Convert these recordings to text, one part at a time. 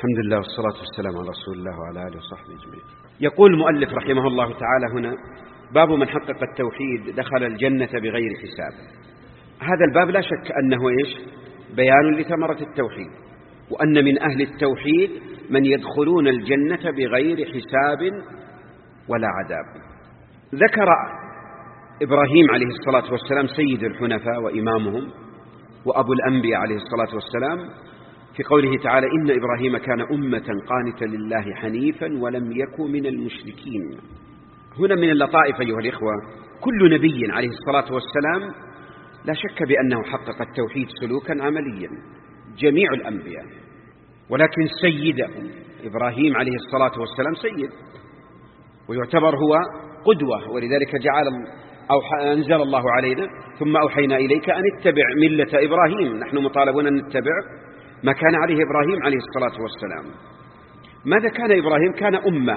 الحمد لله والصلاة والسلام على رسول الله وعلى آله وصحبه أجمعين. يقول المؤلف رحمه الله تعالى هنا: باب من حقق التوحيد دخل الجنة بغير حساب. هذا الباب لا شك أنه بيان لثمرة التوحيد، وأن من أهل التوحيد من يدخلون الجنة بغير حساب ولا عذاب. ذكر إبراهيم عليه الصلاة والسلام سيد الحنفاء وإمامهم وأبو الأنبياء عليه الصلاة والسلام في قوله تعالى: إن إبراهيم كان أمة قانتا لله حنيفا ولم يكن من المشركين. هنا من اللطائف أيها الإخوة، كل نبي عليه الصلاة والسلام لا شك بأنه حقق التوحيد سلوكا عمليا، جميع الأنبياء، ولكن سيدهم إبراهيم عليه الصلاة والسلام سيد، ويعتبر هو قدوة، ولذلك أنزل الله علينا: ثم أوحينا إليك أن اتبع ملة إبراهيم. نحن مطالبون أن نتبع ما كان عليه إبراهيم عليه الصلاة والسلام. ماذا كان إبراهيم؟ كان أمة،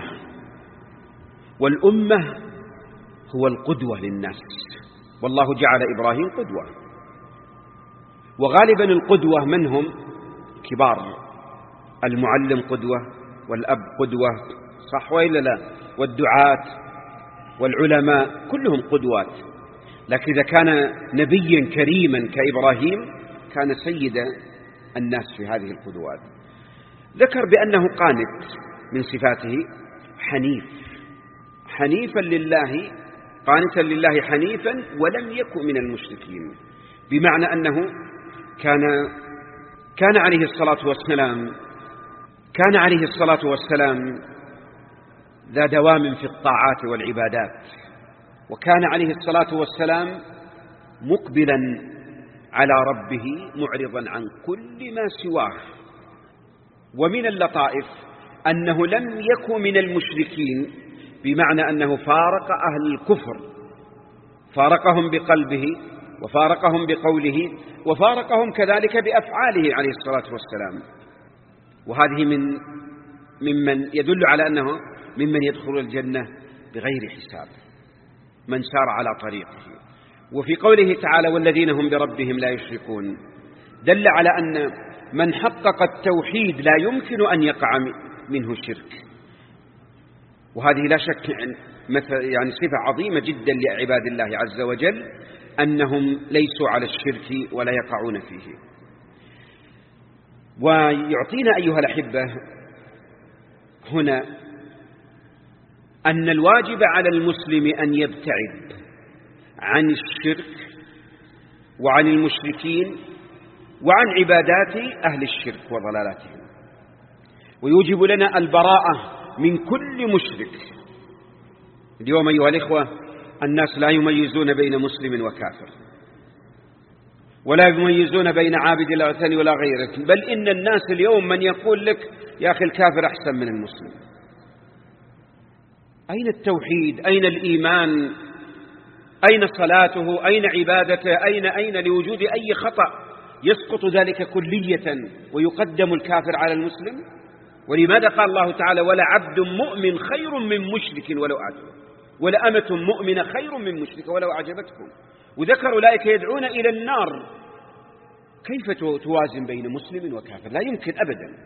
والأمة هو القدوة للناس، والله جعل إبراهيم قدوة. وغالبا القدوة من هم؟ كبار، المعلم قدوة، والأب قدوة، صح وإلا لا؟ والدعاة والعلماء كلهم قدوات. لكن إذا كان نبيا كريما كإبراهيم كان سيد الناس في هذه القدوات. ذكر بأنه قانت، من صفاته حنيف، حنيفا لله، قانتا لله حنيفا ولم يكن من المشركين، بمعنى أنه كان عليه الصلاة والسلام ذا دوام في الطاعات والعبادات، وكان عليه الصلاة والسلام مقبلا على ربه معرضا عن كل ما سواه. ومن اللطائف أنه لم يكن من المشركين، بمعنى أنه فارق أهل الكفر، فارقهم بقلبه وفارقهم بقوله وفارقهم كذلك بأفعاله عليه الصلاة والسلام. وهذه ممن يدل على أنه ممن يدخل الجنة بغير حساب، من سار على طريقه. وفي قوله تعالى: والذين هم بربهم لا يشركون، دل على أن من حقق التوحيد لا يمكن أن يقع منه شرك. وهذه لا شك يعني صفة عظيمة جدا لعباد الله عز وجل، أنهم ليسوا على الشرك ولا يقعون فيه. ويعطينا أيها الأحبة هنا أن الواجب على المسلم أن يبتعد عن الشرك وعن المشركين وعن عبادات أهل الشرك وضلالاتهم، ويوجب لنا البراءة من كل مشرك. اليوم أيها الإخوة الناس لا يميزون بين مسلم وكافر، ولا يميزون بين عابد الأوثان ولا غيره، بل إن الناس اليوم من يقول لك: يا أخي الكافر أحسن من المسلم. أين التوحيد؟ أين الإيمان؟ أين صلاته؟ أين عبادته؟ أين لوجود أي خطأ يسقط ذلك كلية ويقدم الكافر على المسلم؟ ولماذا قال الله تعالى: ولا عبد مؤمن خير من مشرك ولو أعجبكم، ولا أمة مؤمنة خير من مشرك ولو أعجبتكم؟ وذكر أولئك يدعون إلى النار. كيف توازن بين مسلم وكافر؟ لا يمكن أبدا.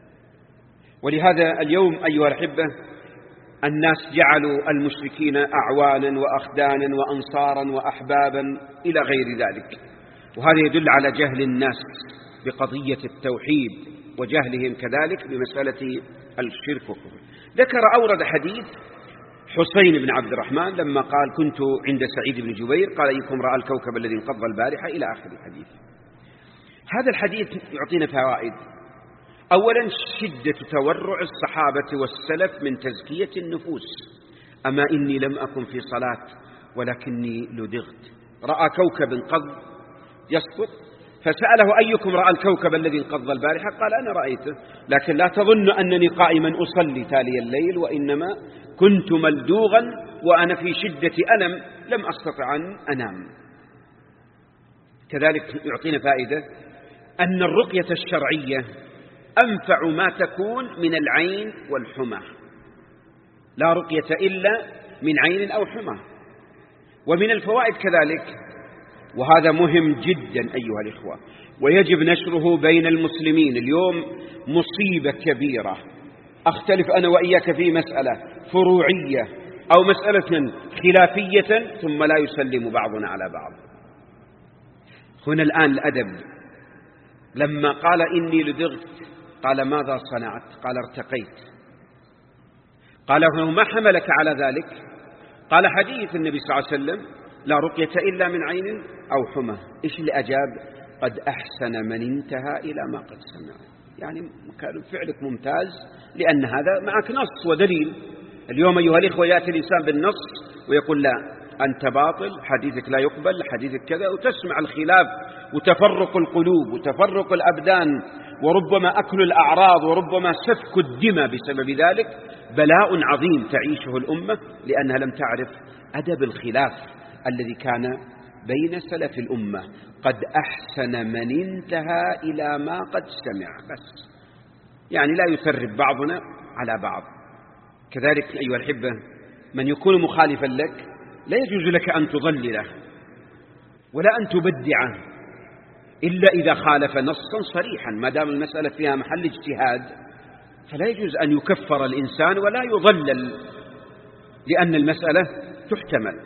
ولهذا اليوم أيها الأحبة الناس جعلوا المشركين أعوانا وأخدانا وأنصارا وأحبابا إلى غير ذلك، وهذا يدل على جهل الناس بقضية التوحيد وجهلهم كذلك بمسألة الشرك والكفر. أورد حديث حسين بن عبد الرحمن لما قال: كنت عند سعيد بن جبير قال: أيكم رأى الكوكب الذي انقض البارحة، إلى آخر الحديث. هذا الحديث يعطينا فوائد. أولا شدة تورع الصحابة والسلف من تزكية النفوس. أما إني لم أكن في صلاة ولكني لدغت. رأى كوكب انقض يسقط فسأله: أيكم رأى الكوكب الذي انقض البارحة؟ قال: أنا رأيته، لكن لا تظن أنني قائما أصلي تالي الليل، وإنما كنت ملدوغا وأنا في شدة ألم لم أستطع أن أنام. كذلك يعطينا فائدة أن الرقية الشرعية أنفع ما تكون من العين والحمى، لا رقية إلا من عين أو حمى. ومن الفوائد كذلك وهذا مهم جدا أيها الإخوة، ويجب نشره بين المسلمين. اليوم مصيبة كبيرة، أختلف أنا وإياك في مسألة فروعية أو مسألة خلافية ثم لا يسلم بعضنا على بعض. هنا الآن الأدب، لما قال إني لدغت قال ماذا صنعت؟ قال ارتقيت. قال ما حملك على ذلك؟ قال حديث النبي صلى الله عليه وسلم لا رقية إلا من عين أو حمى. إيش اللي أجاب؟ قد أحسن من انتهى إلى ما قد سمع. يعني كان فعلك ممتاز لأن هذا معك نص ودليل. اليوم أيها الإخوة يأتي الإنسان بالنص ويقول لا أنت باطل، حديثك لا يقبل، حديثك كذا، وتسمع الخلاف وتفرق القلوب وتفرق الأبدان، وربما أكل الأعراض وربما سفك الدماء بسبب ذلك. بلاء عظيم تعيشه الأمة لأنها لم تعرف أدب الخلاف الذي كان بين سلف الأمة. قد أحسن من انتهى إلى ما قد سمع. بس يعني لا يثرب بعضنا على بعض. كذلك أيها الأحبة من يكون مخالفا لك لا يجوز لك أن تضلله ولا أن تبدعه إلا إذا خالف نصا صريحا. ما دام المسألة فيها محل اجتهاد فلا يجوز أن يكفر الإنسان ولا يضلل، لأن المسألة تحتمل.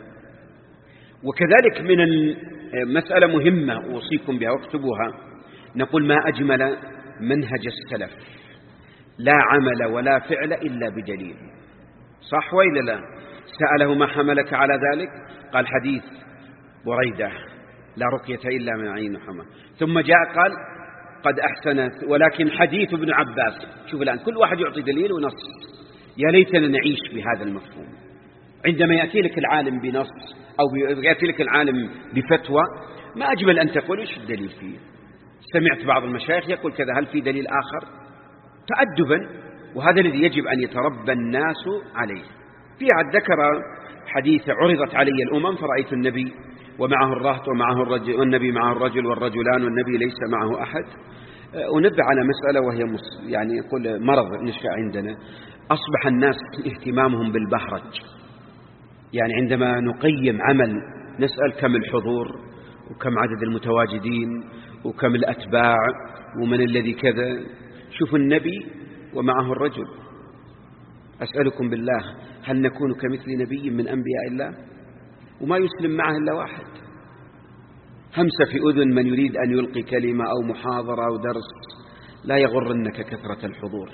وكذلك من المسألة مهمة أوصيكم بها واكتبوها، نقول ما أجمل منهج السلف، لا عمل ولا فعل إلا بدليل. صح وإلا لا؟ سأله ما حملك على ذلك؟ قال حديث بريدة لا رقية إلا من عين حمى. ثم جاء قال قد أحسنت ولكن حديث ابن عباس. شوف الآن كل واحد يعطي دليل ونص. يا ليتنا نعيش بهذا المفهوم. عندما يأتي لك العالم بنص أو يأتي لك العالم بفتوى ما أجمل أن تقول إيش الدليل فيه. سمعت بعض المشايخ يقول كذا، هل في دليل آخر؟ تأدبا، وهذا الذي يجب أن يتربى الناس عليه. في عد ذكر حديث عرضت علي الأمم فرأيت النبي ومعه الرهط ومعه الرجل، والنبي معه الرجل والرجلان والنبي ليس معه أحد. ونبه على مسألة وهي يعني يقول مرض نشأ عندنا، أصبح الناس اهتمامهم بالبهرج. يعني عندما نقيم عمل نسأل كم الحضور وكم عدد المتواجدين وكم الأتباع ومن الذي كذا. شوفوا النبي ومعه الرجل. أسألكم بالله هل نكون كمثل نبي من أنبياء الله وما يسلم معه إلا واحد؟ همسة في أذن من يريد أن يلقي كلمة أو محاضرة أو درس. لا يغرنك كثرة الحضور،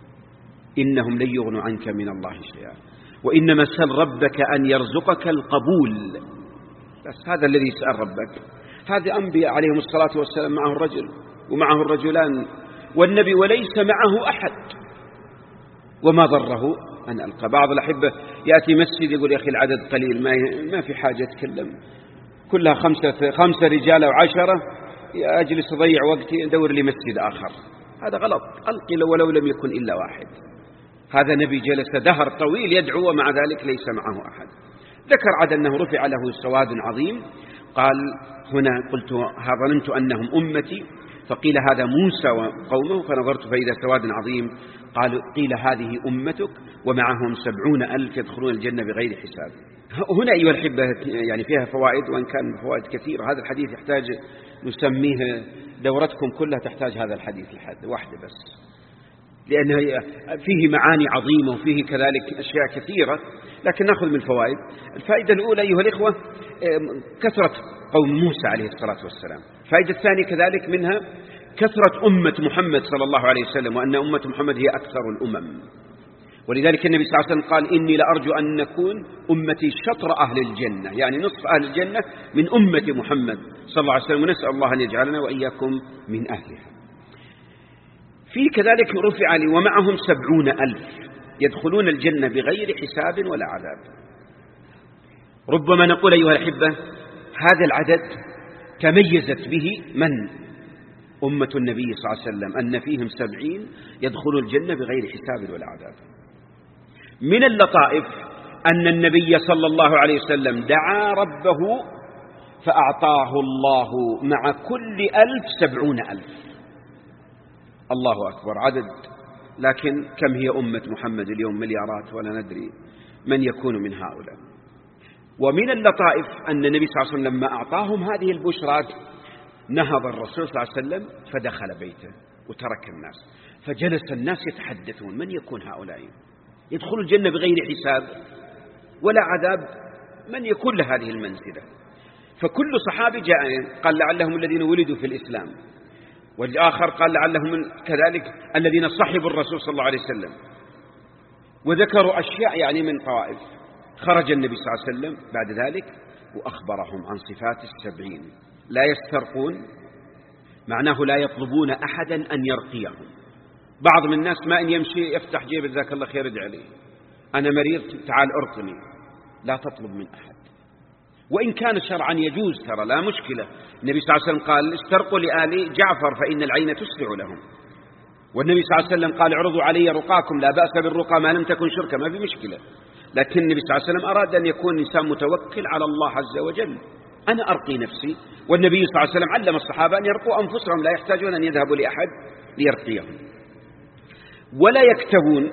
إنهم لن يغنوا عنك من الله شيئا، وإنما سل ربك أن يرزقك القبول. بس هذا الذي يسأل ربك. هذا أنبياء عليهم الصلاة والسلام معه الرجل ومعه الرجلان والنبي وليس معه أحد، وما ضره أن ألقى. بعض الأحبة يأتي مسجد يقول يا أخي العدد قليل ما في حاجة أتكلم، كلها خمسة رجال و10، أجلس أضيع وقتي أدور لي مسجد آخر. هذا غلط. ألقي ولو لم يكن إلا واحد. هذا نبي جلس دهر طويل يدعو ومع ذلك ليس معه أحد. ذكر عد أنه رفع له سواد عظيم. قال هنا قلت ظننت أنهم أمتي، فقيل هذا موسى وقومه، فنظرت فإذا سواد عظيم. قيل هذه أمتك ومعهم 70,000 يدخلون الجنة بغير حساب. هنا أيها الأحبة يعني فيها فوائد، وإن كان فوائد كثيرة. هذا الحديث يحتاج نسميه دورتكم كلها تحتاج هذا الحديث واحدة بس، لأنه فيه معاني عظيمة وفيه كذلك أشياء كثيرة، لكن نأخذ من الفوائد. الفائدة الأولى أيها الإخوة كثرة قوم موسى عليه الصلاة والسلام. الفائدة الثانية كذلك منها كثرة أمة محمد صلى الله عليه وسلم، وأن أمة محمد هي أكثر الأمم. ولذلك النبي صلى الله عليه وسلم قال إني لأرجو أن نكون أمتي شطر أهل الجنة، يعني نصف أهل الجنة من أمة محمد صلى الله عليه وسلم، ونسأل الله أن يجعلنا وإياكم من أهلها. في كذلك رفع لي ومعهم 70,000 يدخلون الجنة بغير حساب ولا عذاب. ربما نقول أيها الأحبة هذا العدد تميزت به من؟ أمة النبي صلى الله عليه وسلم، أن فيهم 70 يدخلون الجنة بغير حساب ولا عذاب. من اللطائف أن النبي صلى الله عليه وسلم دعا ربه فأعطاه الله مع كل 1000 70,000. الله أكبر عدد. لكن كم هي أمة محمد اليوم؟ مليارات ولا ندري من يكون من هؤلاء. ومن اللطائف أن النبي صلى الله عليه وسلم لما أعطاهم هذه البشرات نهض الرسول صلى الله عليه وسلم فدخل بيته وترك الناس، فجلس الناس يتحدثون من يكون هؤلاء يدخل الجنة بغير حساب ولا عذاب، من يكون لهذه المنزلة؟ فكل صحابي جاء قال لعلهم الذين ولدوا في الإسلام، والآخر قال لعلهم كذلك الذين صحبوا الرسول صلى الله عليه وسلم، وذكروا أشياء يعني من طوائف. خرج النبي صلى الله عليه وسلم بعد ذلك وأخبرهم عن صفات 70. لا يسترقون، معناه لا يطلبون أحدا أن يرقيهم. بعض من الناس ما إن يمشي يفتح جيب جزاك الله خير ادعي لي، أنا مريض تعال أرقني. لا تطلب من أحد، وإن كان شرعا يجوز، ترى لا مشكلة. النبي صلى الله عليه وسلم قال استرقوا لآل جعفر فإن العين تسرع لهم، والنبي صلى الله عليه وسلم قال اعرضوا علي رقاكم، لا بأس بالرقى ما لم تكن شركا، ما في مشكلة. لكن النبي صلى الله عليه وسلم أراد أن يكون الإنسان متوكل على الله عز وجل. أنا أرقي نفسي، والنبي صلى الله عليه وسلم علم الصحابة أن يرقوا أنفسهم، لا يحتاجون أن يذهبوا لأحد ليرقيهم. ولا يكتبون،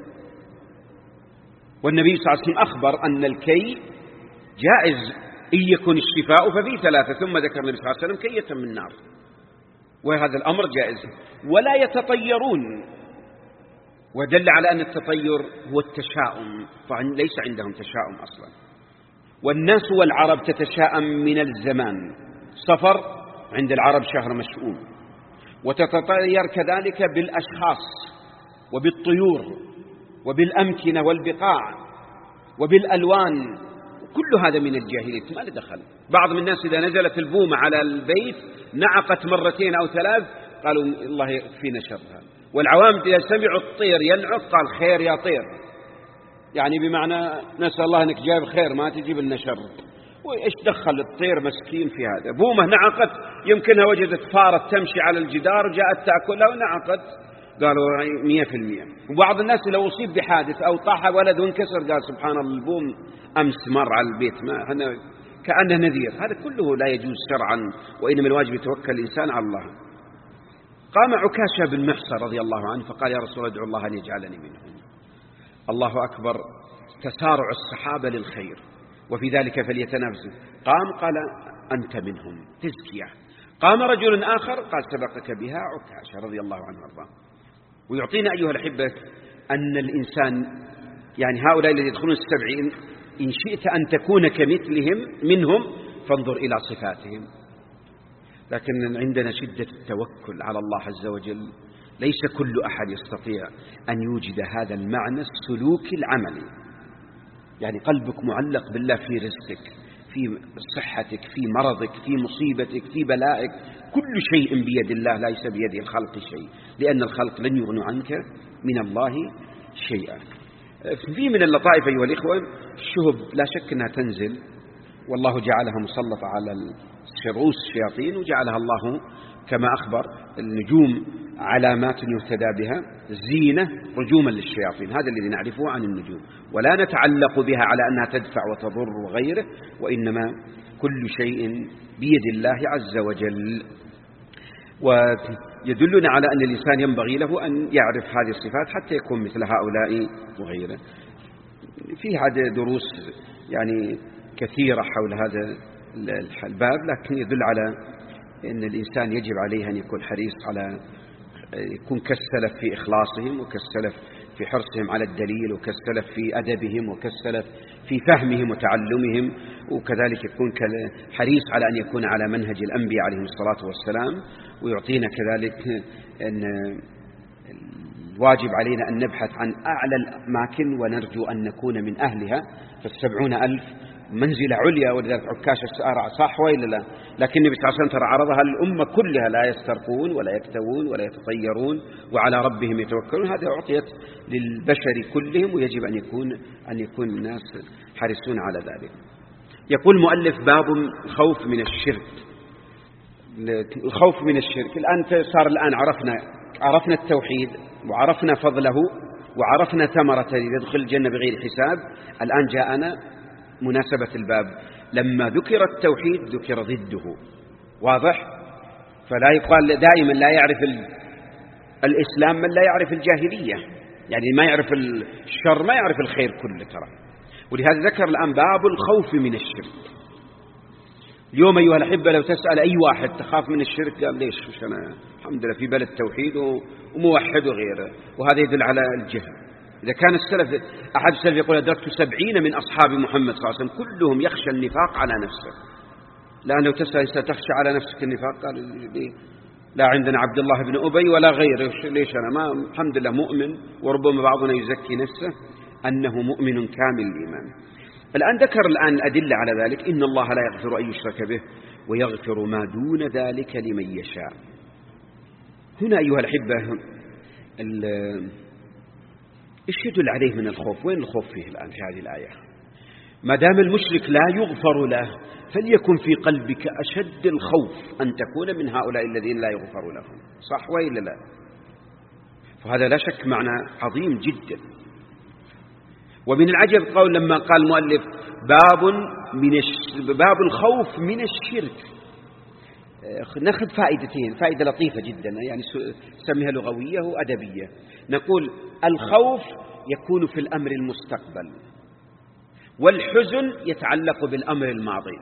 والنبي صلى الله عليه وسلم أخبر أن الكي جائز إن يكون الشفاء ففي 3، ثم ذكر النبي صلى الله عليه وسلم كية من نار، وهذا الأمر جائز. ولا يتطيرون، ودل على أن التطير هو التشاؤم، فليس عندهم تشاؤم أصلا. والناس والعرب تتشاءم من الزمان، صفر عند العرب شهر مشؤوم، وتتطير كذلك بالأشخاص وبالطيور وبالأمكنة والبقاع وبالألوان، كل هذا من الجاهلية ما له دخل. بعض من الناس إذا نزلت البومة على البيت نعقت 2 أو 3 قالوا الله يكفينا شرها، والعوام إذا سمعوا الطير ينعق قال خير يا طير، يعني بمعنى نسأل الله أنك جايب خير ما تجيب لنا شر. وإيش دخل الطير مسكين في هذا؟ بومة نعقت، يمكنها وجدت فارة تمشي على الجدار جاءت تأكلها ونعقت، قالوا 100%. وبعض الناس لو أصيب بحادث أو طاح ولد وانكسر قال سبحان الله البوم أمس مر على البيت، ما كأنه نذير. هذا كله لا يجوز شرعا، وإنما الواجب يتوكل الإنسان على الله. قام عكاشة بن محصن رضي الله عنه فقال يا رسول الله ادعو الله أن يجعلني منهم. الله أكبر، تسارع الصحابة للخير وفي ذلك فليتنافسوا. قال أنت منهم، تزكية. قام رجل آخر قال سبقك بها عكاشة رضي الله عنه وارضاه. ويعطينا أيها الأحبة أن الإنسان يعني هؤلاء الذين يدخلون 70 إن شئت أن تكون كمثلهم منهم فانظر إلى صفاتهم. لكن عندنا شدة التوكل على الله عز وجل، ليس كل أحد يستطيع أن يوجد هذا المعنى السلوكي العملي. يعني قلبك معلق بالله في رزقك، في صحتك، في مرضك، في مصيبتك، في بلائك، كل شيء بيد الله، ليس بيد الخلق شيء، لأن الخلق لن يغنوا عنك من الله شيئا. في من اللطائف أيها الإخوة الشهب لا شك أنها تنزل، والله جعلها مسلطة على رؤوس الشياطين، وجعلها الله كما أخبر النجوم علامات يهتدى بها، زينة رجوما للشياطين، هذا الذي نعرفه عن النجوم، ولا نتعلق بها على أنها تدفع وتضر وغيره، وإنما كل شيء بيد الله عز وجل. ويدلنا على أن الإنسان ينبغي له أن يعرف هذه الصفات حتى يكون مثل هؤلاء وغيره. في هذا دروس يعني كثيرة حول هذا الباب، لكن يدل على أن الإنسان يجب عليه أن يكون حريص على يكون كالسلف في إخلاصهم، وكالسلف في حرصهم على الدليل، وكالسلف في أدبهم، وكالسلف في فهمهم وتعلمهم، وكذلك يكون حريص على أن يكون على منهج الأنبياء عليهم الصلاة والسلام. ويعطينا كذلك أن الواجب علينا أن نبحث عن أعلى الأماكن ونرجو أن نكون من أهلها، ف70,000 منزلة عليا، ولذلك عكاشة صح وإلا لا؟ لكن النبي صلى الله عليه وسلم ترى عرضها للأمة كلها، لا يسترقون ولا يكتوون ولا يتطيرون وعلى ربهم يتوكلون. هذه أعطيت للبشر كلهم، ويجب أن يكون الناس حريصون على ذلك. يقول المؤلف باب الخوف من الشرك. الخوف من الشرك الآن عرفنا التوحيد، وعرفنا فضله، وعرفنا ثمرة يدخل الجنة بغير حساب. الآن جاءنا مناسبة الباب، لما ذكر التوحيد ذكر ضده، واضح؟ فلا يقال دائما لا يعرف الإسلام من لا يعرف الجاهلية، يعني ما يعرف الشر ما يعرف الخير كله ترى. ولهذا ذكر الآن باب الخوف من الشرك. اليوم أيها الأحبة لو تسأل أي واحد تخاف من الشرك قال ليش؟ مش أنا الحمد لله في بلد توحيد وموحد وغيره، وهذا يدل على الجهل. إذا كان السلف أحد السلف يقول أدركت 70 من أصحاب محمد صلى الله عليه وسلم كلهم يخشى النفاق على نفسه. لأن لو تسأل ستخشى على نفسك النفاق قال لا عندنا عبد الله بن أبي ولا غيره، ليش أنا ما الحمد لله مؤمن. وربما بعضنا يزكي نفسه أنه مؤمن كامل الإيمان. الآن ذكر أدلة على ذلك. إن الله لا يغفر أن يشرك به ويغفر ما دون ذلك لمن يشاء. هنا أيها الأحبة إيش يدل عليه من الخوف؟ وين الخوف فيه الآن في هذه الآية؟ ما دام المشرك لا يغفر له فليكن في قلبك أشد الخوف أن تكون من هؤلاء الذين لا يغفر لهم. صح وإلا لا؟ فهذا لا شك معنى عظيم جدا. ومن العجب قول لما قال المؤلف باب الخوف من الشرك، نأخذ فائدتين، فائدة لطيفة جدا يعني سميها لغوية وأدبية. نقول الخوف يكون في الأمر المستقبل، والحزن يتعلق بالأمر الماضي.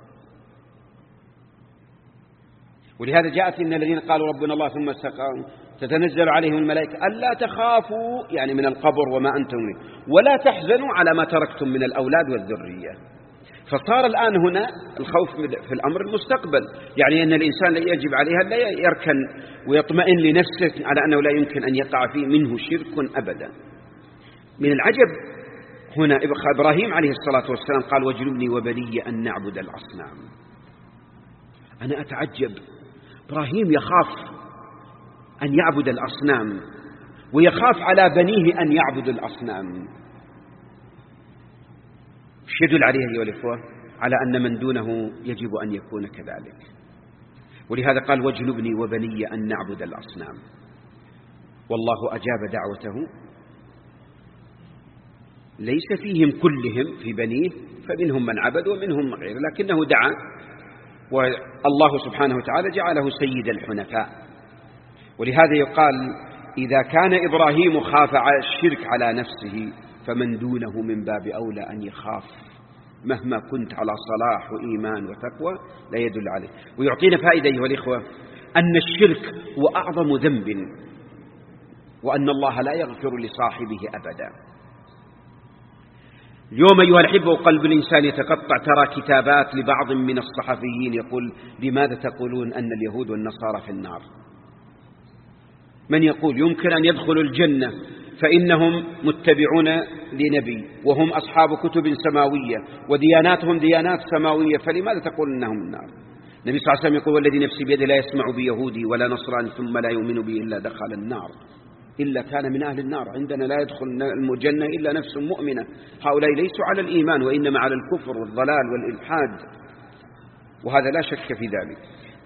ولهذا جاءت إن الذين قالوا ربنا الله ثم استقاموا تتنزل عليهم الملائكة ألا تخافوا يعني من القبر وما أنتم منه ولا تحزنوا على ما تركتم من الأولاد والذرية. فصار الآن هنا الخوف في الأمر المستقبل، يعني أن الإنسان يجب عليه لا يركن ويطمئن لنفسه على أنه لا يمكن أن يقع فيه منه شرك أبدا. من العجب هنا إبراهيم عليه الصلاة والسلام قال واجنبني وبني أن نعبد الأصنام. أنا أتعجب، إبراهيم يخاف أن يعبد الأصنام ويخاف على بنيه أن يعبدوا الأصنام. يدل عليه أيها الإخوة على أن من دونه يجب أن يكون كذلك. ولهذا قال واجنبني وبني أن نعبد الأصنام. والله أجاب دعوته، ليس فيهم كلهم في بنيه، فمنهم من عبد ومنهم من غيره، لكنه دعا، والله سبحانه وتعالى جعله سيد الحنفاء. ولهذا يقال إذا كان إبراهيم خاف الشرك على نفسه فمن دونه من باب أولى أن يخاف مهما كنت على صلاح وإيمان وتقوى لا يدل عليه. ويعطينا فائدة أيها الإخوة أن الشرك هو أعظم ذنب، وأن الله لا يغفر لصاحبه أبدا. اليوم أيها الأحبة وقلب الإنسان يتقطع، ترى كتابات لبعض من الصحفيين يقول لماذا تقولون أن اليهود والنصارى في النار؟ من يقول يمكن أن يدخلوا الجنة فإنهم متبعون لنبي وهم أصحاب كتب سماوية ودياناتهم ديانات سماوية، فلماذا تقول أنهم النار؟ النبي صلى الله عليه وسلم يقول والذي نفسي بيده لا يسمع بيهودي ولا نصراني ثم لا يؤمن به إلا دخل النار إلا كان من أهل النار. عندنا لا يدخل الجنة إلا نفس مؤمنة. هؤلاء ليسوا على الإيمان وإنما على الكفر والضلال والإلحاد، وهذا لا شك في ذلك.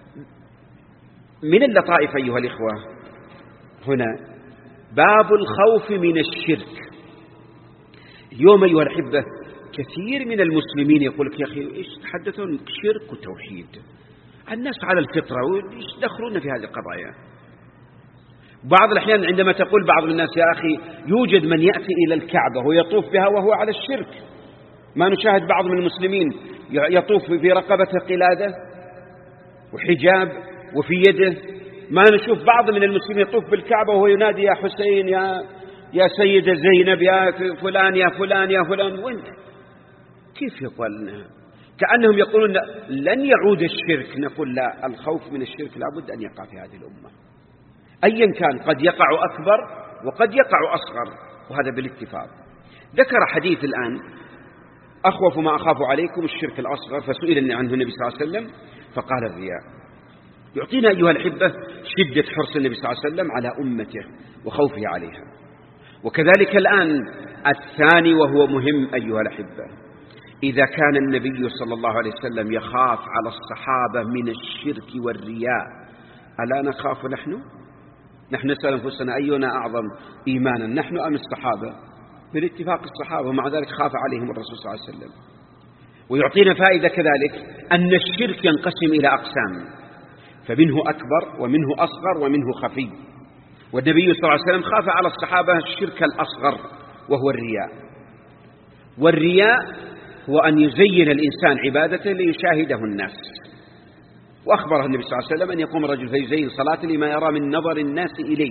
من اللطائف أيها الإخوة هنا باب الخوف من الشرك. اليوم أيها الأحبة كثير من المسلمين يقول لك يا أخي إيش تحدثون شرك وتوحيد؟ الناس على الفطرة وإيش دخلون في هذه القضايا؟ بعض الأحيان عندما تقول بعض الناس يا أخي يوجد من يأتي إلى الكعبة ويطوف بها وهو على الشرك، ما نشاهد بعض من المسلمين يطوف في رقبته قلادة وحجاب وفي يده، ما نشوف بعض من المسلمين يطوف بالكعبة وهو ينادي يا حسين يا سيدة زينب يا فلان يا فلان يا فلان. وين كيف يقول؟ كأنهم يقولون لن يعود الشرك. نقول لا، الخوف من الشرك لابد أن يقع في هذه الأمة أيا كان، قد يقع أكبر وقد يقع أصغر، وهذا بالاتفاق. ذكر حديث الآن أخوف ما أخاف عليكم الشرك الأصغر، فسئل عنه النبي صلى الله عليه وسلم فقال الرياء. يعطينا أيها الأحبة شدة حرص النبي صلى الله عليه وسلم على أمته وخوفه عليها. وكذلك الآن الثاني وهو مهم أيها الأحبة، إذا كان النبي صلى الله عليه وسلم يخاف على الصحابة من الشرك والرياء، ألا نخاف نحن نسأل أنفسنا أينا أعظم إيمانا، نحن أم الصحابة؟ بالاتفاق الصحابة، ومع ذلك خاف عليهم الرسول صلى الله عليه وسلم. ويعطينا فائدة كذلك أن الشرك ينقسم إلى أقسام، فمنه أكبر ومنه أصغر ومنه خفي. والنبي صلى الله عليه وسلم خاف على الصحابة الشرك الأصغر وهو الرياء. والرياء هو أن يزين الإنسان عبادته ليشاهده الناس. وأخبر النبي صلى الله عليه وسلم أن يقوم الرجل فيزين صلاته لما يرى من نظر الناس إليه،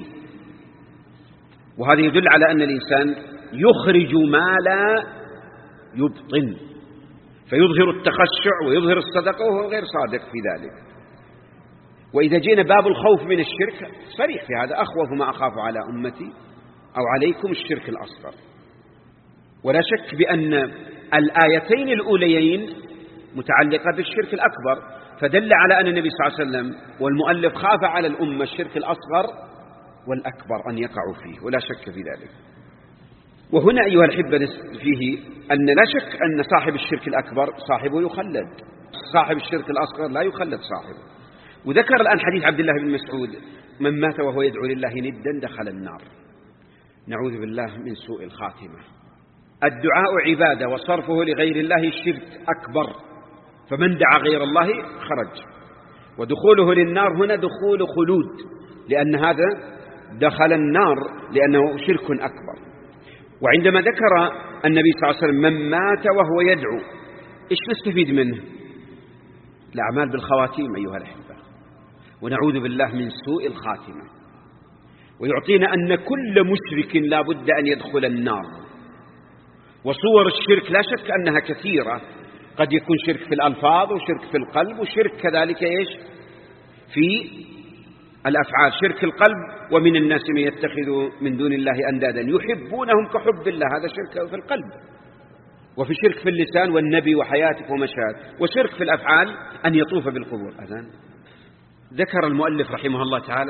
وهذا يدل على أن الإنسان يخرج ما لا يبطن، فيظهر التخشع ويظهر الصدقة وهو غير صادق في ذلك. وإذا جينا باب الخوف من الشرك صريح في هذا: أخوف ما أخاف على أمتي أو عليكم الشرك الأصغر. ولا شك بأن الآيتين الأوليين متعلقة بالشرك الأكبر، فدل على أن النبي صلى الله عليه وسلم والمؤلف خاف على الأمة الشرك الأصغر والأكبر أن يقعوا فيه، ولا شك في ذلك. وهنا أيها الأحبة فيه أن لا شك أن صاحب الشرك الأكبر صاحبه يخلد، صاحب الشرك الأصغر لا يخلد صاحبه. وذكر الآن حديث عبد الله بن مسعود: من مات وهو يدعو لله ندا دخل النار. نعوذ بالله من سوء الخاتمة. الدعاء عبادة، وصرفه لغير الله شرك أكبر، فمن دعا غير الله خرج. ودخوله للنار هنا دخول خلود، لأن هذا دخل النار لأنه شرك أكبر. وعندما ذكر النبي صلى الله عليه وسلم من مات وهو يدعو، إيش نستفيد منه؟ الأعمال بالخواتيم أيها الأحبة، ونعوذ بالله من سوء الخاتمة. ويعطينا أن كل مشرك لا بد أن يدخل النار. وصور الشرك لا شك أنها كثيرة، قد يكون شرك في الألفاظ وشرك في القلب، وشرك كذلك إيش في الأفعال، شرك القلب: ومن الناس من يتخذ من دون الله أندادا يحبونهم كحب الله، هذا شرك في القلب. وفي شرك في اللسان: والنبي وحياتك ومشاهد. وشرك في الأفعال أن يطوف بالقبور. أذن ذكر المؤلف رحمه الله تعالى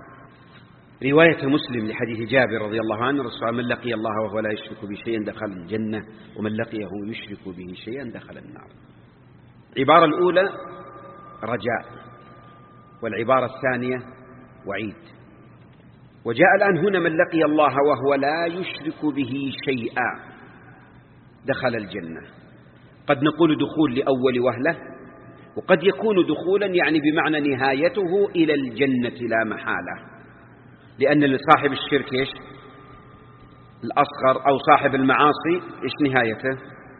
رواية مسلم لحديث جابر رضي الله عنه: الرسول: من لقي الله وهو لا يشرك به شيئا دخل الجنة، ومن لقيه يشرك به شيئا دخل النار. العبارة الأولى رجاء، والعبارة الثانية وعيد. وجاء الآن هنا: من لقي الله وهو لا يشرك به شيئا دخل الجنة. قد نقول دخول لأول وهلة، وقد يكون دخولا يعني بمعنى نهايته إلى الجنة لا محالة، لأن صاحب الشرك إيش الأصغر أو صاحب المعاصي إيش نهايته؟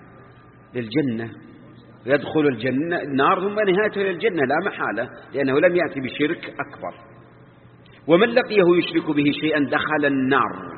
للجنة، يدخل الجنة النار ثم نهايته إلى الجنة لا محالة، لأنه لم يأتي بشرك أكبر. ومن لقيه يشرك به شيئا دخل النار.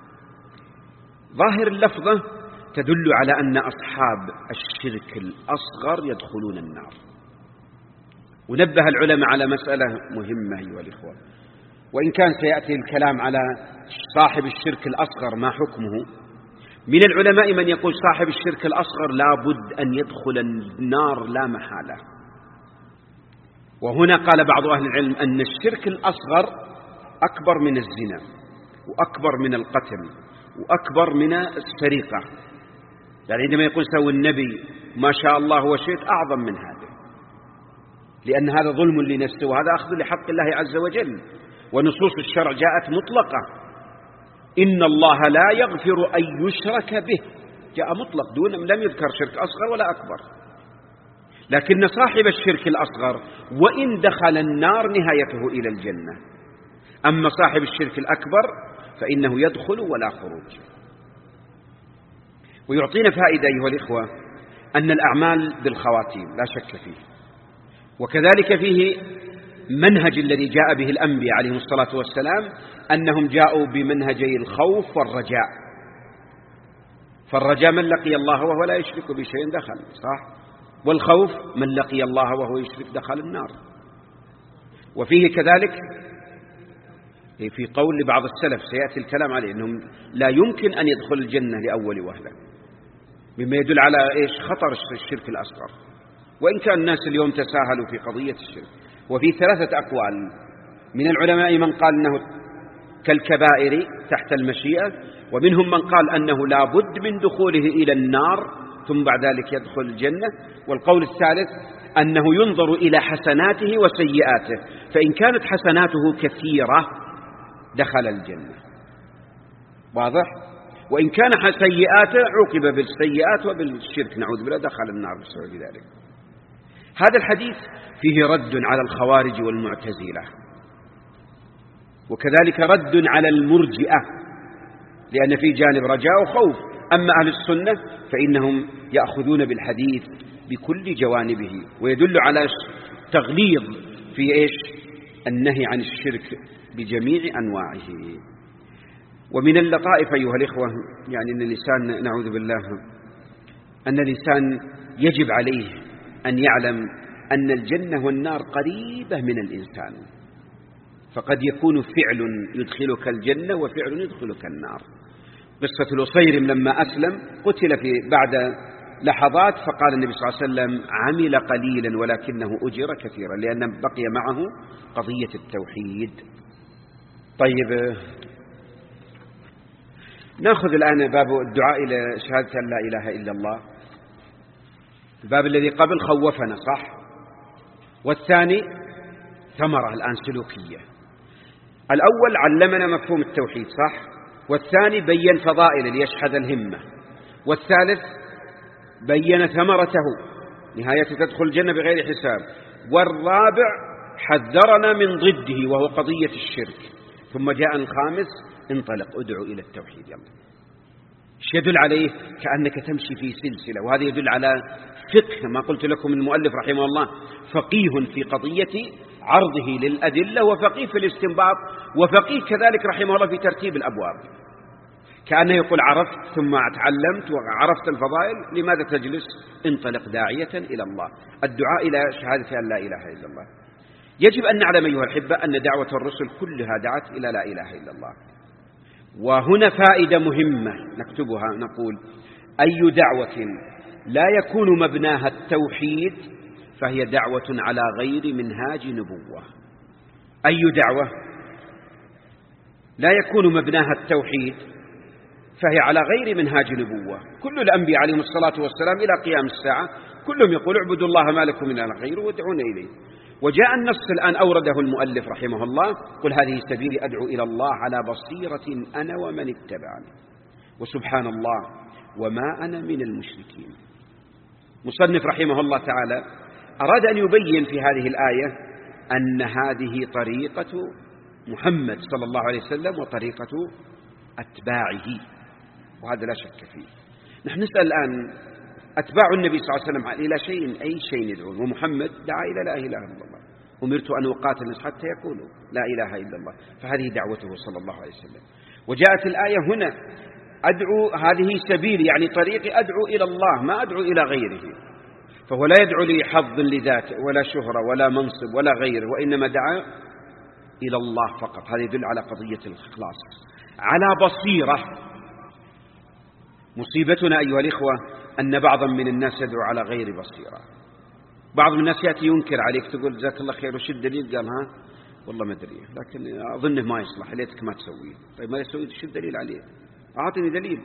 ظاهر اللفظة تدل على أن أصحاب الشرك الأصغر يدخلون النار. ونبه العلماء على مسألة مهمة أيها الإخوة، وإن كان سيأتي الكلام على صاحب الشرك الأصغر ما حكمه. من العلماء من يقول صاحب الشرك الأصغر لا بد أن يدخل النار لا محالة. وهنا قال بعض أهل العلم أن الشرك الأصغر أكبر من الزنا، وأكبر من القتل، وأكبر من السرقة. يعني عندما يقول سوى النبي ما شاء الله هو شرك أعظم من هذا، لأن هذا ظلم لنفسه، وهذا أخذ لحق الله عز وجل. ونصوص الشرع جاءت مطلقة: إن الله لا يغفر أن يشرك به، جاء مطلق دون لم يذكر شرك أصغر ولا أكبر. لكن صاحب الشرك الأصغر وإن دخل النار نهايته إلى الجنة، أما صاحب الشرك الأكبر فإنه يدخل ولا خروج. ويعطينا فائدة أيها الإخوة أن الأعمال بالخواتيم لا شك فيه، وكذلك فيه منهج الذي جاء به الأنبياء عليهم الصلاة والسلام، أنهم جاءوا بمنهجي الخوف والرجاء. فالرجاء من لقي الله وهو لا يشرك بشيء دخل، صح؟ والخوف من لقي الله وهو يشرك دخل النار. وفيه كذلك في قول لبعض السلف سيأتي الكلام عليه أنهم لا يمكن أن يدخل الجنة لأول وهلة، مما يدل على إيش خطر الشرك الأصغر، وإن كان الناس اليوم تساهلوا في قضية الشرك. وفي ثلاثة أقوال من العلماء: من قال أنه كالكبائر تحت المشيئة، ومنهم من قال أنه لا بد من دخوله إلى النار ثم بعد ذلك يدخل الجنة، والقول الثالث أنه ينظر إلى حسناته وسيئاته، فإن كانت حسناته كثيرة دخل الجنة، واضح؟ وإن كان سيئاته عوقب بالسيئات وبالشرك نعوذ بالله دخل النار بسبب ذلك. هذا الحديث فيه رد على الخوارج والمعتزلة، وكذلك رد على المرجئة، لأن في جانب رجاء وخوف، أما أهل السنة فإنهم يأخذون بالحديث بكل جوانبه، ويدل على تغليظ في النهي عن الشرك بجميع أنواعه. ومن اللطائف أيها الإخوة يعني أن الإنسان، نعوذ بالله، أن الإنسان يجب عليه أن يعلم أن الجنة والنار قريبة من الإنسان، فقد يكون فعل يدخلك الجنة وفعل يدخلك النار. قصة الأصيرم لما أسلم قتل بعد لحظات، فقال النبي صلى الله عليه وسلم عمل قليلا ولكنه أجر كثيرا، لأن بقي معه قضية التوحيد. طيب، نأخذ الآن باب الدعاء إلى شهادة أن لا إله إلا الله. الباب الذي قبل خوفنا صح، والثاني ثمرة الآن سلوكية. الأول علمنا مفهوم التوحيد صح، والثاني بين فضائل ليشحذ الهمة، والثالث بين ثمرته نهاية تدخل الجنة بغير حساب، والرابع حذرنا من ضده وهو قضية الشرك. ثم جاء الخامس انطلق ادعو إلى التوحيد. يلا، ايش يدل عليه؟ كأنك تمشي في سلسلة، وهذا يدل على فقه. ما قلت لكم المؤلف رحمه الله فقيه في قضية عرضه للأدلة، وفقيه في الاستنباط، وفقيه كذلك رحمه الله في ترتيب الأبواب. كأنه يقول عرفت ثم تعلمت وعرفت الفضائل، لماذا تجلس؟ انطلق داعية إلى الله. الدعاء إلى شهادة أن لا إله إلا الله. يجب أن نعلم أيها الأحبة أن دعوة الرسل كلها دعت إلى لا إله إلا الله. وهنا فائدة مهمة نكتبها، نقول أي دعوة لا يكون مبناها التوحيد فهي دعوة على غير منهاج نبوة. أي دعوة لا يكون مبناها التوحيد فهي على غير منهاج نبوة. كل الأنبياء عليهم الصلاة والسلام إلى قيام الساعة كلهم يقول اعبدوا الله ما لكم من إله غيره وادعون إليه. وجاء النص الآن أورده المؤلف رحمه الله: قل هذه سبيلي أدعو إلى الله على بصيرة أنا ومن اتبعني وسبحان الله وما أنا من المشركين. مصنف رحمه الله تعالى أراد أن يبين في هذه الآية أن هذه طريقة محمد صلى الله عليه وسلم وطريقة أتباعه، وهذا لا شك فيه. نحن نسأل الآن أتباع النبي صلى الله عليه وسلم إلى شيء، أي شيء يدعون، ومحمد دعا إلى لا إله إلا الله. أمرت أن أقاتل الناس حتى يقولوا لا إله إلا الله، فهذه دعوته صلى الله عليه وسلم. وجاءت الآية هنا أدعو هذه سبيل، يعني طريقي أدعو إلى الله ما أدعو إلى غيره، فهو لا يدعو لحظ لذاته ولا شهرة ولا منصب ولا غيره، وإنما دعا إلى الله فقط. هذا يدل على قضية الإخلاص على بصيرة. مصيبتنا أيها الإخوة أن بعضا من الناس يدعو على غير بصيرة. بعض من الناس يأتي ينكر عليك، تقول جزاك الله خير وش الدليل؟ قال ها والله ما أدري، لكن أظنه ما يصلح، ليتك ما تسويه. طيب ما يسوي، شو الدليل عليه؟ أعطني دليل.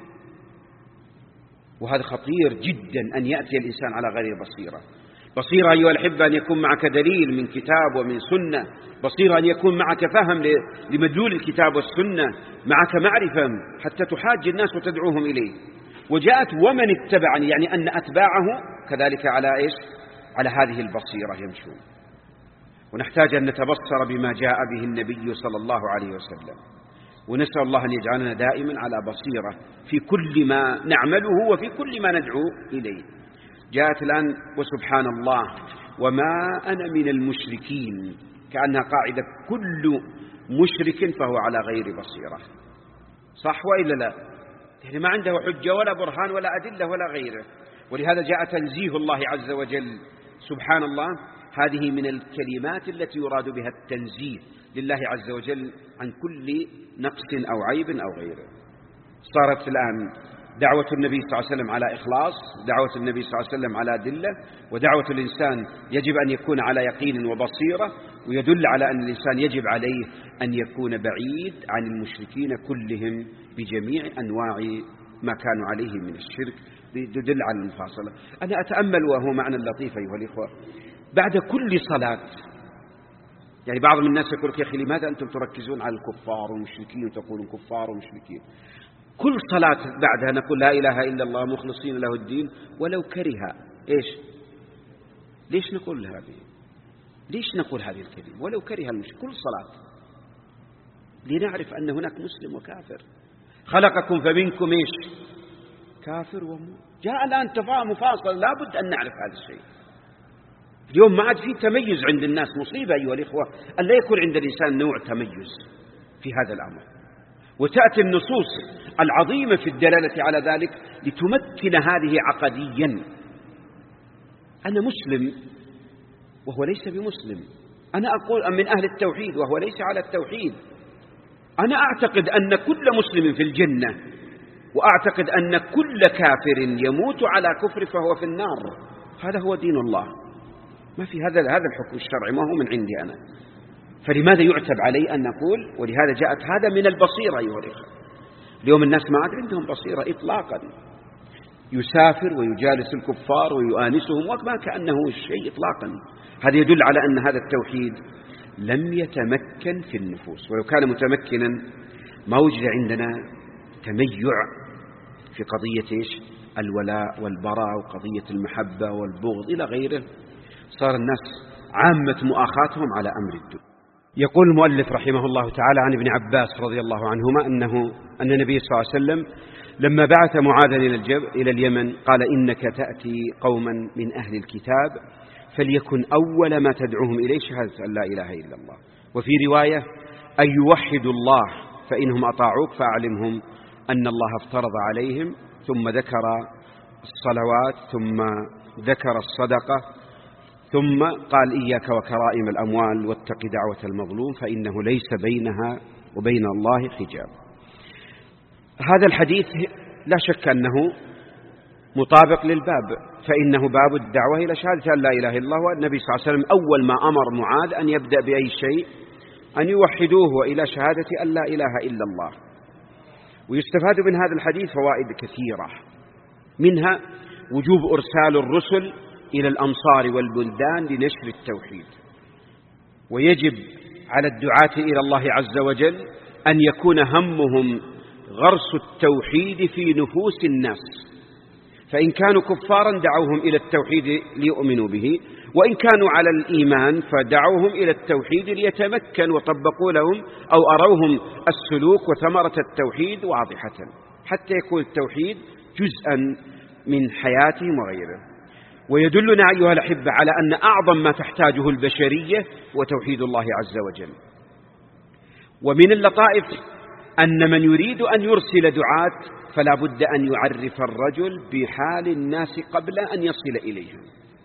وهذا خطير جدا أن يأتي الإنسان على غير بصيرة. بصيرة أيها الأحبة أن يكون معك دليل من كتاب ومن سنة، بصيرة أن يكون معك فهم لمدلول الكتاب والسنة، معك معرفة حتى تحاج الناس وتدعوهم إليه. وجاءت ومن اتبعني، يعني أن أتباعه كذلك على إيش؟ على هذه البصيرة يمشون. ونحتاج أن نتبصر بما جاء به النبي صلى الله عليه وسلم، ونسأل الله أن يجعلنا دائما على بصيرة في كل ما نعمله وفي كل ما ندعو إليه. جاءت الآن وسبحان الله وما أنا من المشركين، كأنها قاعدة كل مشرك فهو على غير بصيرة. صح وإلا لا؟ يعني ما عنده حجة ولا برهان ولا أدلة ولا غيره. ولهذا جاء تنزيه الله عز وجل سبحان الله. هذه من الكلمات التي يراد بها التنزيه لله عز وجل عن كل نقص أو عيب أو غيره. صارت الآن دعوة النبي صلى الله عليه وسلم على إخلاص، دعوة النبي صلى الله عليه وسلم على أدلة، ودعوة الإنسان يجب أن يكون على يقين وبصيرة. ويدل على أن الإنسان يجب عليه أن يكون بعيد عن المشركين كلهم بجميع أنواع ما كانوا عليه من الشرك، يدل على المفاصلة. أنا أتأمل وهو معنى لطيف أيها الإخوة، بعد كل صلاة، يعني بعض من الناس يقول يا أخي لماذا أنتم تركزون على الكفار والمشركين وتقولون كفار ومشركين؟ كل صلاة بعدها نقول لا إله إلا الله مخلصين له الدين ولو كره. إيش؟ ليش نقول هذه؟ ليش نقول هذه الكلمة ولو كره المشرك؟ كل صلاة لنعرف أن هناك مسلم وكافر. خلقكم فمنكم إيش؟ كافر جاء الآن مفاصل، لا بد أن نعرف هذا الشيء. اليوم ما عاد في تميز عند الناس، مصيبة أيها الإخوة أن لا يكون عند الإنسان نوع تميز في هذا الأمر. وتأتي النصوص العظيمة في الدلالة على ذلك لتمكن هذه عقديا. أنا مسلم وهو ليس بمسلم، أنا أقول من أهل التوحيد وهو ليس على التوحيد، أنا أعتقد أن كل مسلم في الجنة، وأعتقد أن كل كافر يموت على كفر فهو في النار. هذا هو دين الله، ما في هذا الحكم الشرعي، ما هو من عندي أنا. فلماذا يعتب علي أن نقول؟ ولهذا جاءت هذا من البصيرة أيها الإخوة. اليوم الناس ما عاد عندهم بصيرة إطلاقا، يسافر ويجالس الكفار ويؤانسهم وما كأنه شيء إطلاقا. هذا يدل على أن هذا التوحيد لم يتمكن في النفوس، ولو كان متمكنا ما وجد عندنا تميع في قضية الولاء والبراء وقضية المحبة والبغض إلى غيره. صار الناس عامة مؤاخاتهم على أمر الدنيا. يقول المؤلف رحمه الله تعالى عن ابن عباس رضي الله عنهما أن النبي صلى الله عليه وسلم لما بعث معاذا إلى اليمن قال: إنك تأتي قوما من أهل الكتاب فليكن أول ما تدعوهم إليه شهادة أن لا إله إلا الله، وفي رواية أن يوحدوا الله، فإنهم أطاعوك فأعلمهم أن الله افترض عليهم، ثم ذكر الصلوات، ثم ذكر الصدقة، ثم قال: إياك وكرائم الأموال واتق دعوة المظلوم فإنه ليس بينها وبين الله حجاب. هذا الحديث لا شك أنه مطابق للباب، فإنه باب الدعوة إلى شهادة أن لا إله إلا الله. والنبي صلى الله عليه وسلم أول ما أمر معاذ أن يبدأ بأي شيء أن يوحدوه وإلى شهادة أن لا إله إلا الله. ويستفاد من هذا الحديث فوائد كثيرة، منها وجوب إرسال الرسل إلى الأمصار والبلدان لنشر التوحيد، ويجب على الدعاة إلى الله عز وجل أن يكون همهم غرس التوحيد في نفوس الناس، فإن كانوا كفارا دعوهم إلى التوحيد ليؤمنوا به، وإن كانوا على الإيمان فدعوهم إلى التوحيد ليتمكن، وطبقوا لهم أو أروهم السلوك وثمرة التوحيد واضحة حتى يكون التوحيد جزءا من حياتهم وغيره. ويدلنا أيها الأحبة على أن أعظم ما تحتاجه البشرية وتوحيد الله عز وجل. ومن اللطائف أن من يريد أن يرسل دعاة فلا بد أن يعرف الرجل بحال الناس قبل أن يصل إليهم.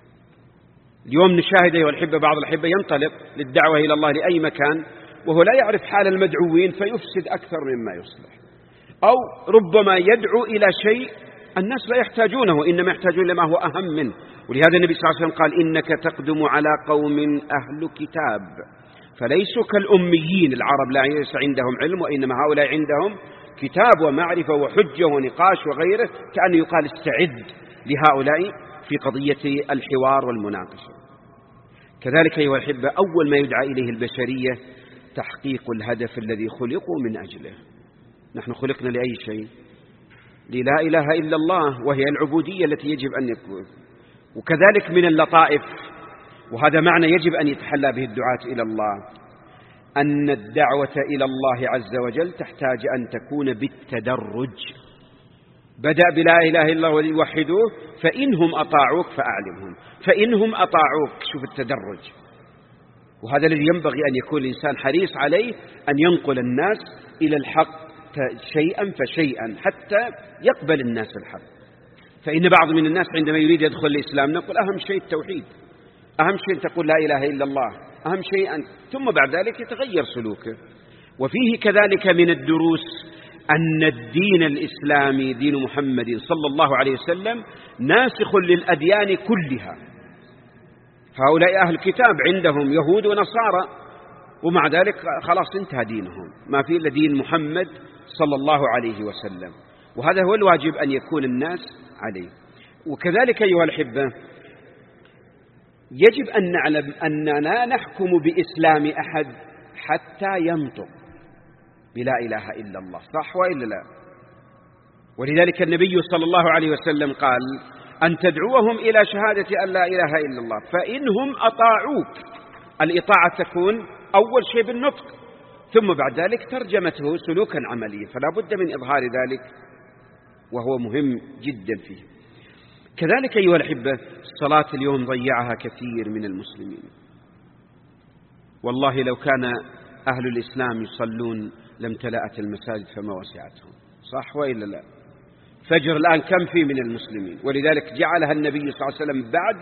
اليوم نشاهد أيها الأحبة بعض الأحبة ينطلق للدعوة إلى الله لأي مكان وهو لا يعرف حال المدعوين فيفسد أكثر مما يصلح، أو ربما يدعو إلى شيء الناس لا يحتاجونه، إنما يحتاجون لما هو أهم منه. ولهذا النبي صلى الله عليه وسلم قال: إنك تقدم على قوم أهل كتاب فليسوا كالأميين، العرب لا ليس عندهم علم، وإنما هؤلاء عندهم كتاب ومعرفة وحجة ونقاش وغيره، كأن يقال استعد لهؤلاء في قضية الحوار والمناقشة. كذلك أيها الأحبة أول ما يدعى إليه البشرية تحقيق الهدف الذي خلقوا من أجله. نحن خلقنا لأي شيء؟ لا إله إلا الله، وهي العبودية التي يجب أن يكون. وكذلك من اللطائف، وهذا معنى يجب أن يتحلى به الدعاة إلى الله، أن الدعوة إلى الله عز وجل تحتاج أن تكون بالتدرج. بدأ بلا إله إلا الله وليوحدوه، فإنهم أطاعوك فأعلمهم، فإنهم أطاعوك. شوف التدرج، وهذا الذي ينبغي أن يكون الإنسان حريص عليه، أن ينقل الناس إلى الحق شيئا فشيئا حتى يقبل الناس الحق. فإن بعض من الناس عندما يريد يدخل الإسلام نقول أهم شيء التوحيد، أهم شيء تقول لا إله إلا الله، أهم شيء ثم بعد ذلك يتغير سلوكه. وفيه كذلك من الدروس أن الدين الإسلامي دين محمد صلى الله عليه وسلم ناسخ للأديان كلها. هؤلاء أهل الكتاب عندهم يهود ونصارى، ومع ذلك خلاص انتهى دينهم، ما في إلا دين محمد صلى الله عليه وسلم، وهذا هو الواجب أن يكون الناس عليه. وكذلك أيها الأحبة يجب أن نعلم أننا نحكم بإسلام أحد حتى ينطق بلا إله إلا الله، صح وإلا لا؟ ولذلك النبي صلى الله عليه وسلم قال: أن تدعوهم إلى شهادة أن لا إله إلا الله فإنهم أطاعوك. الإطاعة تكون أول شيء بالنطق، ثم بعد ذلك ترجمته سلوكا عمليا، فلا بد من إظهار ذلك وهو مهم جدا فيه. كذلك أيها الأحبة الصلاة اليوم ضيعها كثير من المسلمين. والله لو كان أهل الإسلام يصلون لم تلأت المساجد فما وسعتهم، صح وإلا لا؟ فجر الآن كم فيه من المسلمين، ولذلك جعلها النبي صلى الله عليه وسلم بعد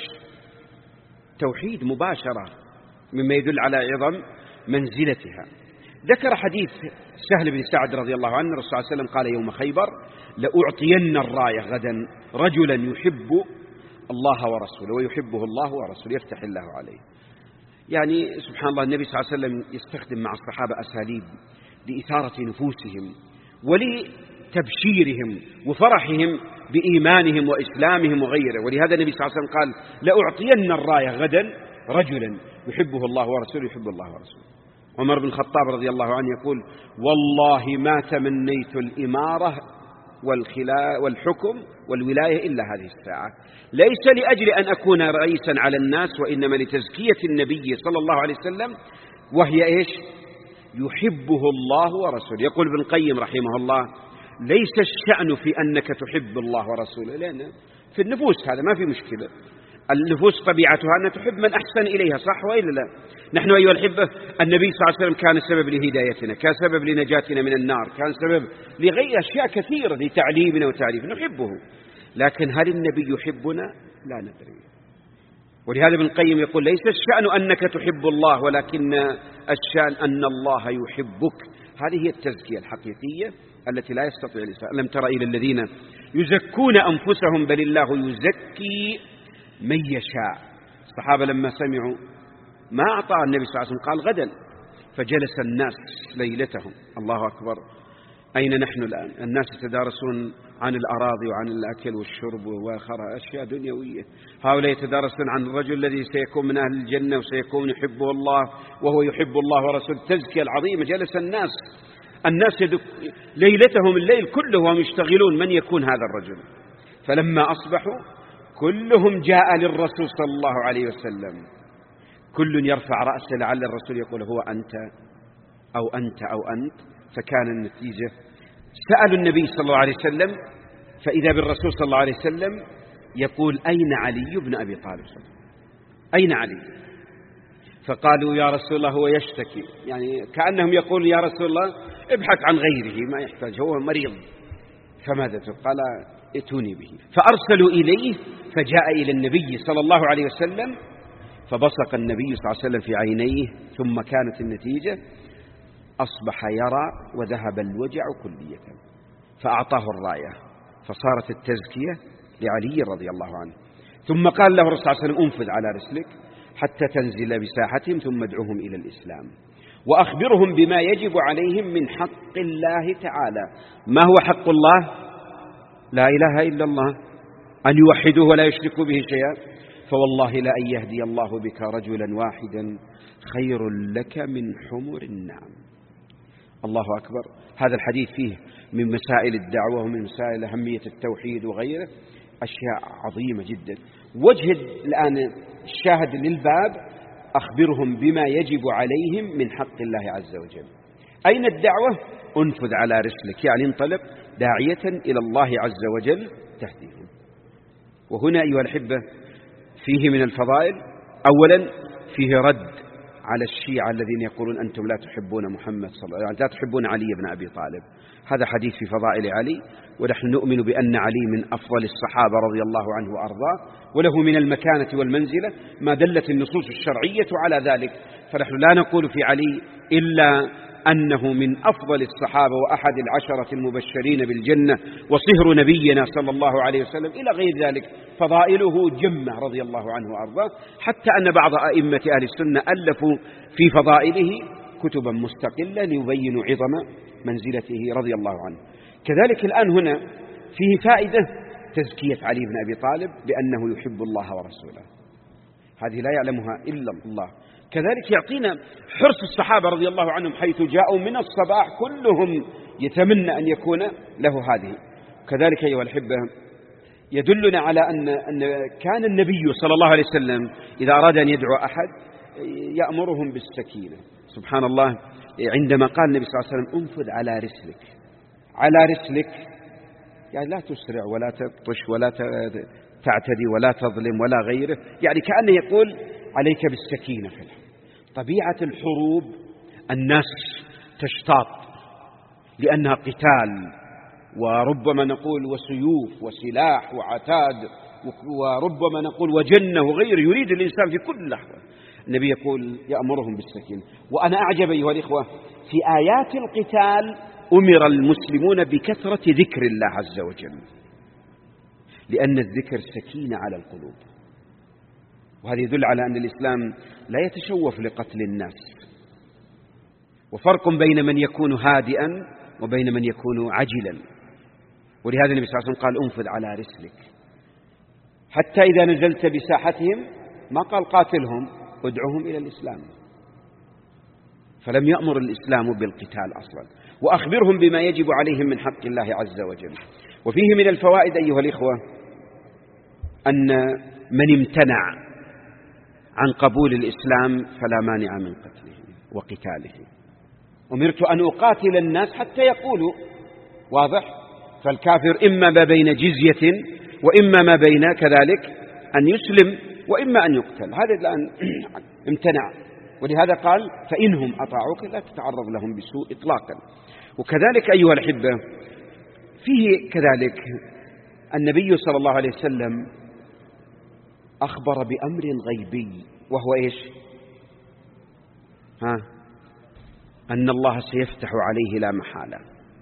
توحيد مباشرة، مما يدل على عظم منزلتها. ذكر حديث سهل بن سعد رضي الله عنه الرسول صلى الله عليه وسلم قال يوم خيبر: لأعطين الراية غدا رجلا يحب الله ورسوله ويحبه الله ورسوله يفتح الله عليه. يعني سبحان الله، النبي صلى الله عليه وسلم يستخدم مع الصحابة أساليب لإثارة نفوسهم ولتبشيرهم وفرحهم بإيمانهم وإسلامهم وغيره. ولهذا النبي صلى الله عليه وسلم قال: لأعطين الراية غدا رجلا يحبه الله ورسوله يحب الله ورسوله. عمر بن الخطاب رضي الله عنه يقول: والله ما تمنيت الإمارة والحكم والولاية إلا هذه الساعة، ليس لأجل أن أكون رئيسا على الناس، وإنما لتزكية النبي صلى الله عليه وسلم، وهي يحبه الله ورسوله. يقول ابن القيم رحمه الله: ليس الشأن في أنك تحب الله ورسوله، لأن في النفوس هذا ما في مشكلة، النفوس طبيعتها أن تحب من أحسن إليها، صح وإلا لا؟ نحن أيها الأحبة النبي صلى الله عليه وسلم كان سبب لهدايتنا، كان سبب لنجاتنا من النار، كان سبب لغير أشياء كثيرة لتعليمنا وتعريفنا، نحبه. لكن هل النبي يحبنا؟ لا ندري. ولهذا ابن القيم يقول: ليس الشأن أنك تحب الله، ولكن الشأن أن الله يحبك. هذه هي التزكية الحقيقية التي لا يستطيع الإنسان. لم تر إلى الذين يزكون أنفسهم بل الله يزكي من يشاء. الصحابة لما سمعوا ما أعطى النبي صلى الله عليه وسلم قال: غدا. فجلس الناس ليلتهم. الله أكبر، أين نحن الآن؟ الناس يتدارسون عن الأراضي وعن الأكل والشرب وأشياء دنيوية. هؤلاء يتدارسون عن الرجل الذي سيكون من أهل الجنة وسيكون يحبه الله وهو يحب الله ورسوله. التزكية العظيمة. جلس الناس ليلتهم الليل كله وهم يشتغلون من يكون هذا الرجل. فلما أصبحوا كلهم جاء للرسول صلى الله عليه وسلم، كل يرفع رأسه لعل الرسول يقول: هو أنت أو أنت أو أنت. فكان النتيجة سألوا النبي صلى الله عليه وسلم، فإذا بالرسول صلى الله عليه وسلم يقول: أين علي بن أبي طالب؟ أين علي؟ فقالوا: يا رسول الله هو يشتكي، يعني كأنهم يقول: يا رسول الله ابحث عن غيره، ما يحتاج، هو مريض. فماذا قال: ائتوني به. فأرسلوا إليه فجاء إلى النبي صلى الله عليه وسلم، فبصق النبي صلى الله عليه وسلم في عينيه، ثم كانت النتيجة أصبح يرى وذهب الوجع كلية، فأعطاه الراية، فصارت التزكية لعلي رضي الله عنه. ثم قال له الرسول صلى الله عليه وسلم: انفذ على رسلك حتى تنزل بساحتهم ثم ادعوهم إلى الإسلام وأخبرهم بما يجب عليهم من حق الله تعالى. ما هو حق الله؟ لا إله إلا الله، أن يوحدوه ولا يشركوا به شيئا. فوالله لأن يهدي الله بك رجلا واحدا خير لك من حمر النعم. الله أكبر. هذا الحديث فيه من مسائل الدعوة ومن مسائل أهمية التوحيد وغيره أشياء عظيمة جدا. وجه الآن الشاهد للباب: أخبرهم بما يجب عليهم من حق الله عز وجل. أين الدعوة؟ انفذ على رسلك، يعني انطلق داعية إلى الله عز وجل تهديهم. وهنا أيها الأحبة فيه من الفضائل: أولا فيه رد على الشيعة الذين يقولون أنتم لا تحبون محمد صلى الله عليه وسلم، لا تحبون علي بن أبي طالب. هذا حديث في فضائل علي، ونحن نؤمن بأن علي من أفضل الصحابة رضي الله عنه وأرضاه، وله من المكانة والمنزلة ما دلت النصوص الشرعية على ذلك. فنحن لا نقول في علي إلا أنه من أفضل الصحابة وأحد العشرة المبشرين بالجنة وصهر نبينا صلى الله عليه وسلم إلى غير ذلك. فضائله جمة رضي الله عنه وأرضاه، حتى أن بعض أئمة أهل السنة ألفوا في فضائله كتبا مستقلة ليبينوا عظم منزلته رضي الله عنه. كذلك الآن هنا فيه فائدة تزكية علي بن أبي طالب بأنه يحب الله ورسوله، هذه لا يعلمها إلا الله. كذلك يعطينا حرص الصحابة رضي الله عنهم، حيث جاءوا من الصباح كلهم يتمنى أن يكون له هذه. كذلك أيها الأحبة يدلنا على أن كان النبي صلى الله عليه وسلم إذا أراد أن يدعو أحد يأمرهم بالسكينة. سبحان الله، عندما قال النبي صلى الله عليه وسلم: انفذ على رسلك، على رسلك يعني لا تسرع ولا تبطش ولا تعتدي ولا تظلم ولا غيره، يعني كأنه يقول عليك بالسكينة في الحرب. طبيعة الحروب الناس تشتاط لأنها قتال، وربما نقول وسيوف وسلاح وعتاد، وربما نقول وجنة وغيره، يريد الإنسان في كل لحظة. النبي يقول يأمرهم بالسكينة. وأنا أعجب أيها الإخوة في آيات القتال أمر المسلمون بكثرة ذكر الله عز وجل، لأن الذكر سكينة على القلوب، وهذا يدل على أن الإسلام لا يتشوف لقتل الناس. وفرق بين من يكون هادئا وبين من يكون عجلا، ولهذا النبي صلى الله عليه وسلم قال انفذ على رسلك، حتى إذا نزلت بساحتهم ما قال قاتلهم، ادعوهم إلى الإسلام. فلم يأمر الإسلام بالقتال أصلا، وأخبرهم بما يجب عليهم من حق الله عز وجل. وفيه من الفوائد أيها الإخوة أن من امتنع عن قبول الإسلام فلا مانع من قتله وقتاله. أمرت أن أقاتل الناس حتى يقولوا، واضح؟ فالكافر إما ما بين جزية وإما ما بين كذلك أن يسلم وإما أن يقتل. هذا الآن امتنع، ولهذا قال فإنهم أطاعوك لا تتعرض لهم بسوء إطلاقا. وكذلك أيها الأحبة فيه كذلك النبي صلى الله عليه وسلم أخبر بأمر غيبي، وهو إيش؟ أن الله سيفتح عليه لا محالة.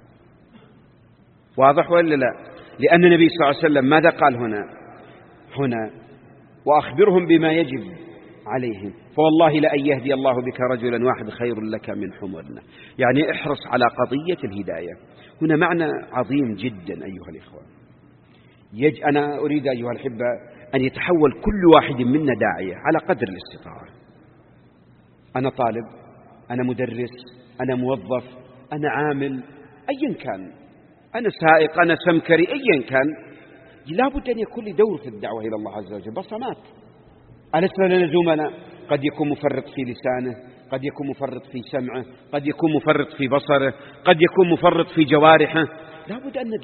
واضح ولا لا؟ لأن النبي صلى الله عليه وسلم ماذا قال هنا وأخبرهم بما يجب عليهم، فوالله لأن يهدي الله بك رجلا واحد خير لك من حمرنا. يعني احرص على قضية الهداية. هنا معنى عظيم جدا أيها الإخوة. أنا أريد أيها الأحبة أن يتحول كل واحد منا داعية على قدر الاستطاعة. أنا طالب، أنا مدرس، أنا موظف، أنا عامل، أيا كان، أنا سائق، أنا سمكري، أيا كان، لا بد أن يكون لي دور في الدعوة إلى الله عز وجل. بصمات. ألسنا لنا زملاء قد يكون مفرط في لسانه، قد يكون مفرط في سمعه، قد يكون مفرط في بصره، قد يكون مفرط في جوارحه. لا بد أن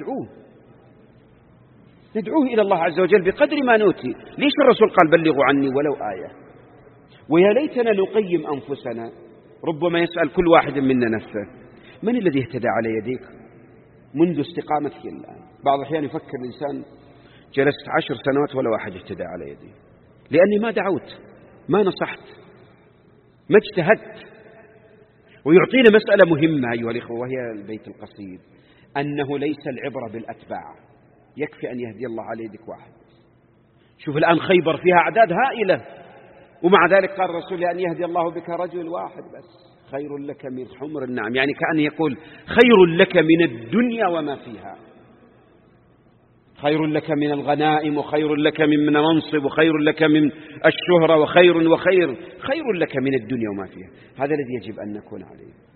ندعوه إلى الله عز وجل بقدر ما نوتي. ليش الرسول قال بلغوا عني ولو آية؟ ويا ليتنا نقيم أنفسنا. ربما يسأل كل واحد منا نفسه من الذي اهتدى على يديك منذ استقامتك الآن؟ بعض الأحيان يفكر الإنسان جلست 10 سنوات ولا واحد اهتدى على يدي، لأني ما دعوت، ما نصحت، ما اجتهدت. ويعطينا مسألة مهمة أيها الإخوة، وهي البيت القصيد، أنه ليس العبرة بالأتباع، يكفي أن يهدي الله على يدك واحد. شوف الآن خيبر فيها أعداد هائلة، ومع ذلك قال الرسول لأن يهدي الله بك رجل واحد بس خير لك من حمر النعم. يعني كأن يقول خير لك من الدنيا وما فيها، خير لك من الغنائم، وخير لك من منصب، وخير لك من الشهرة، خير لك من الدنيا وما فيها. هذا الذي يجب أن نكون عليه.